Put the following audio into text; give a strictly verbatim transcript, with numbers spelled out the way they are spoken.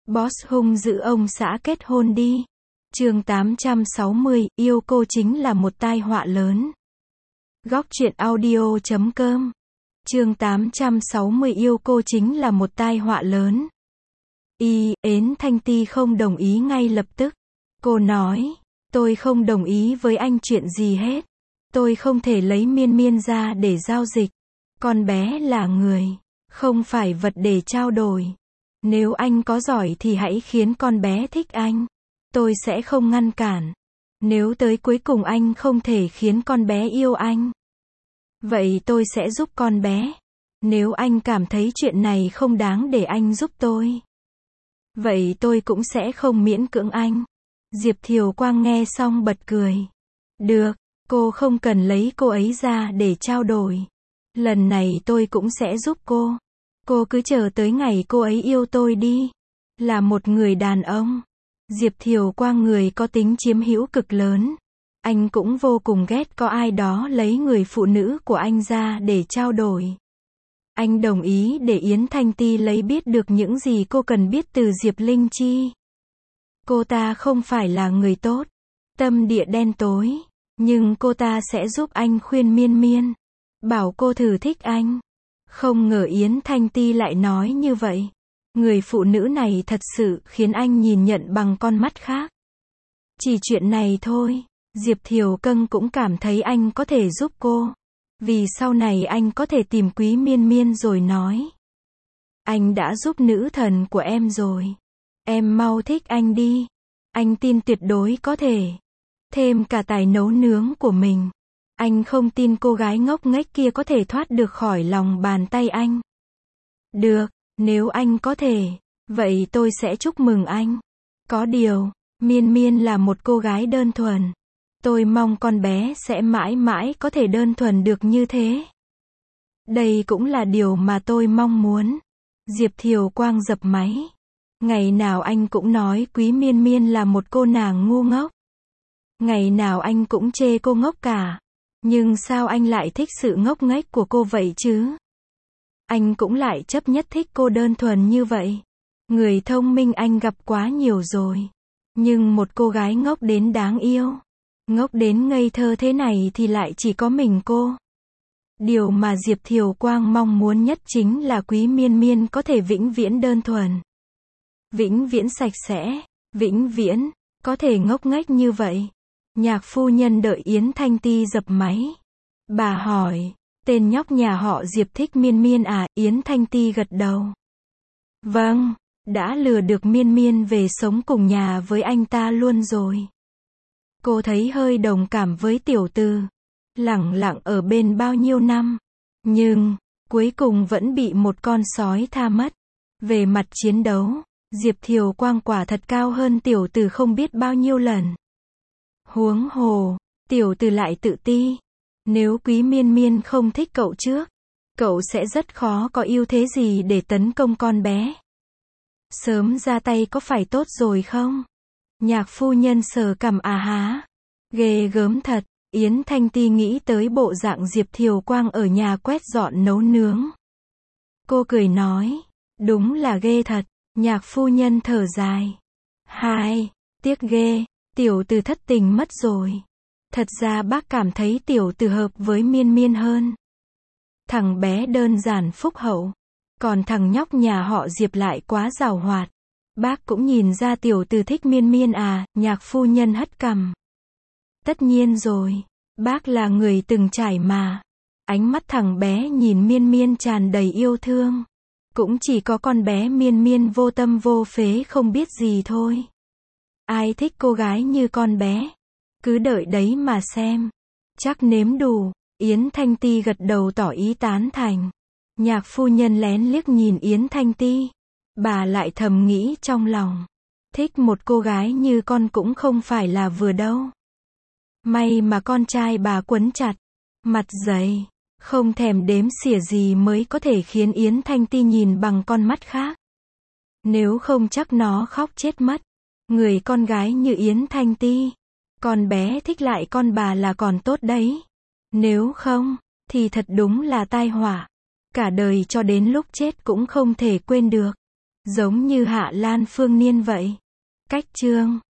Boss hung dữ ông xã kết hôn đi. Chương tám trăm sáu mươi, yêu cô chính là một tai họa lớn. Góc truyện audio chấm com. Chương tám trăm sáu mươi, yêu cô chính là một tai họa lớn. Y, Yến Thanh Ti không đồng ý ngay lập tức. Cô nói, tôi không đồng ý với anh chuyện gì hết. Tôi không thể lấy Miên Miên ra để giao dịch. Con bé là người, không phải vật để trao đổi. Nếu anh có giỏi thì hãy khiến con bé thích anh. Tôi sẽ không ngăn cản. Nếu tới cuối cùng anh không thể khiến con bé yêu anh, vậy tôi sẽ giúp con bé. Nếu anh cảm thấy chuyện này không đáng để anh giúp tôi, vậy tôi cũng sẽ không miễn cưỡng anh. Diệp Thiều Quang nghe xong bật cười. Được, cô không cần lấy cô ấy ra để trao đổi. Lần này tôi cũng sẽ giúp cô. Cô cứ chờ tới ngày cô ấy yêu tôi đi. Là một người đàn ông, Diệp Thiều Quang người có tính chiếm hữu cực lớn. Anh cũng vô cùng ghét có ai đó lấy người phụ nữ của anh ra để trao đổi. Anh đồng ý để Yến Thanh Ti lấy biết được những gì cô cần biết từ Diệp Linh Chi. Cô ta không phải là người tốt, tâm địa đen tối, nhưng cô ta sẽ giúp anh khuyên Miên Miên, bảo cô thử thích anh. Không ngờ Yến Thanh Ti lại nói như vậy. Người phụ nữ này thật sự khiến anh nhìn nhận bằng con mắt khác. Chỉ chuyện này thôi, Diệp Thiều Cân cũng cảm thấy anh có thể giúp cô. Vì sau này anh có thể tìm Quý Miên Miên rồi nói. Anh đã giúp nữ thần của em rồi. Em mau thích anh đi. Anh tin tuyệt đối có thể. Thêm cả tài nấu nướng của mình. Anh không tin cô gái ngốc nghếch kia có thể thoát được khỏi lòng bàn tay anh. Được, nếu anh có thể, vậy tôi sẽ chúc mừng anh. Có điều, Miên Miên là một cô gái đơn thuần. Tôi mong con bé sẽ mãi mãi có thể đơn thuần được như thế. Đây cũng là điều mà tôi mong muốn. Diệp Thiều Quang dập máy. Ngày nào anh cũng nói Quý Miên Miên là một cô nàng ngu ngốc. Ngày nào anh cũng chê cô ngốc cả. Nhưng sao anh lại thích sự ngốc nghếch của cô vậy chứ? Anh cũng lại chấp nhất thích cô đơn thuần như vậy. Người thông minh anh gặp quá nhiều rồi. Nhưng một cô gái ngốc đến đáng yêu, ngốc đến ngây thơ thế này thì lại chỉ có mình cô. Điều mà Diệp Thiều Quang mong muốn nhất chính là Quý Miên Miên có thể vĩnh viễn đơn thuần, vĩnh viễn sạch sẽ, vĩnh viễn có thể ngốc nghếch như vậy. Nhạc phu nhân đợi Yến Thanh Ti dập máy. Bà hỏi, tên nhóc nhà họ Diệp thích Miên Miên à? Yến Thanh Ti gật đầu. Vâng, đã lừa được Miên Miên về sống cùng nhà với anh ta luôn rồi. Cô thấy hơi đồng cảm với tiểu tử, lẳng lặng ở bên bao nhiêu năm, nhưng cuối cùng vẫn bị một con sói tha mất. Về mặt chiến đấu, Diệp Thiều Quang quả thật cao hơn tiểu tử không biết bao nhiêu lần. Huống hồ, tiểu tử lại tự ti. Nếu Quý Miên Miên không thích cậu trước, cậu sẽ rất khó có ưu thế gì để tấn công con bé. Sớm ra tay có phải tốt rồi không? Nhạc phu nhân sờ cằm à há. Ghê gớm thật. Yến Thanh Ti nghĩ tới bộ dạng Diệp Thiều Quang ở nhà quét dọn nấu nướng. Cô cười nói, đúng là ghê thật. Nhạc phu nhân thở dài. Hai, tiếc ghê, tiểu tử thất tình mất rồi. Thật ra bác cảm thấy tiểu tử hợp với Miên Miên hơn. Thằng bé đơn giản phúc hậu, còn thằng nhóc nhà họ Diệp lại quá giàu hoạt. Bác cũng nhìn ra tiểu tử thích Miên Miên à? Nhạc phu nhân hất cằm. Tất nhiên rồi, bác là người từng trải mà. Ánh mắt thằng bé nhìn Miên Miên tràn đầy yêu thương. Cũng chỉ có con bé Miên Miên vô tâm vô phế không biết gì thôi. Ai thích cô gái như con bé? Cứ đợi đấy mà xem. Chắc nếm đủ. Yến Thanh Ti gật đầu tỏ ý tán thành. Nhạc phu nhân lén liếc nhìn Yến Thanh Ti. Bà lại thầm nghĩ trong lòng. Thích một cô gái như con cũng không phải là vừa đâu. May mà con trai bà quấn chặt, mặt dày, không thèm đếm xỉa gì mới có thể khiến Yến Thanh Ti nhìn bằng con mắt khác. Nếu không chắc nó khóc chết mất. Người con gái như Yến Thanh Ti, con bé thích lại con bà là còn tốt đấy. Nếu không, thì thật đúng là tai họa. Cả đời cho đến lúc chết cũng không thể quên được. Giống như Hạ Lan Phương Niên vậy. Cách chương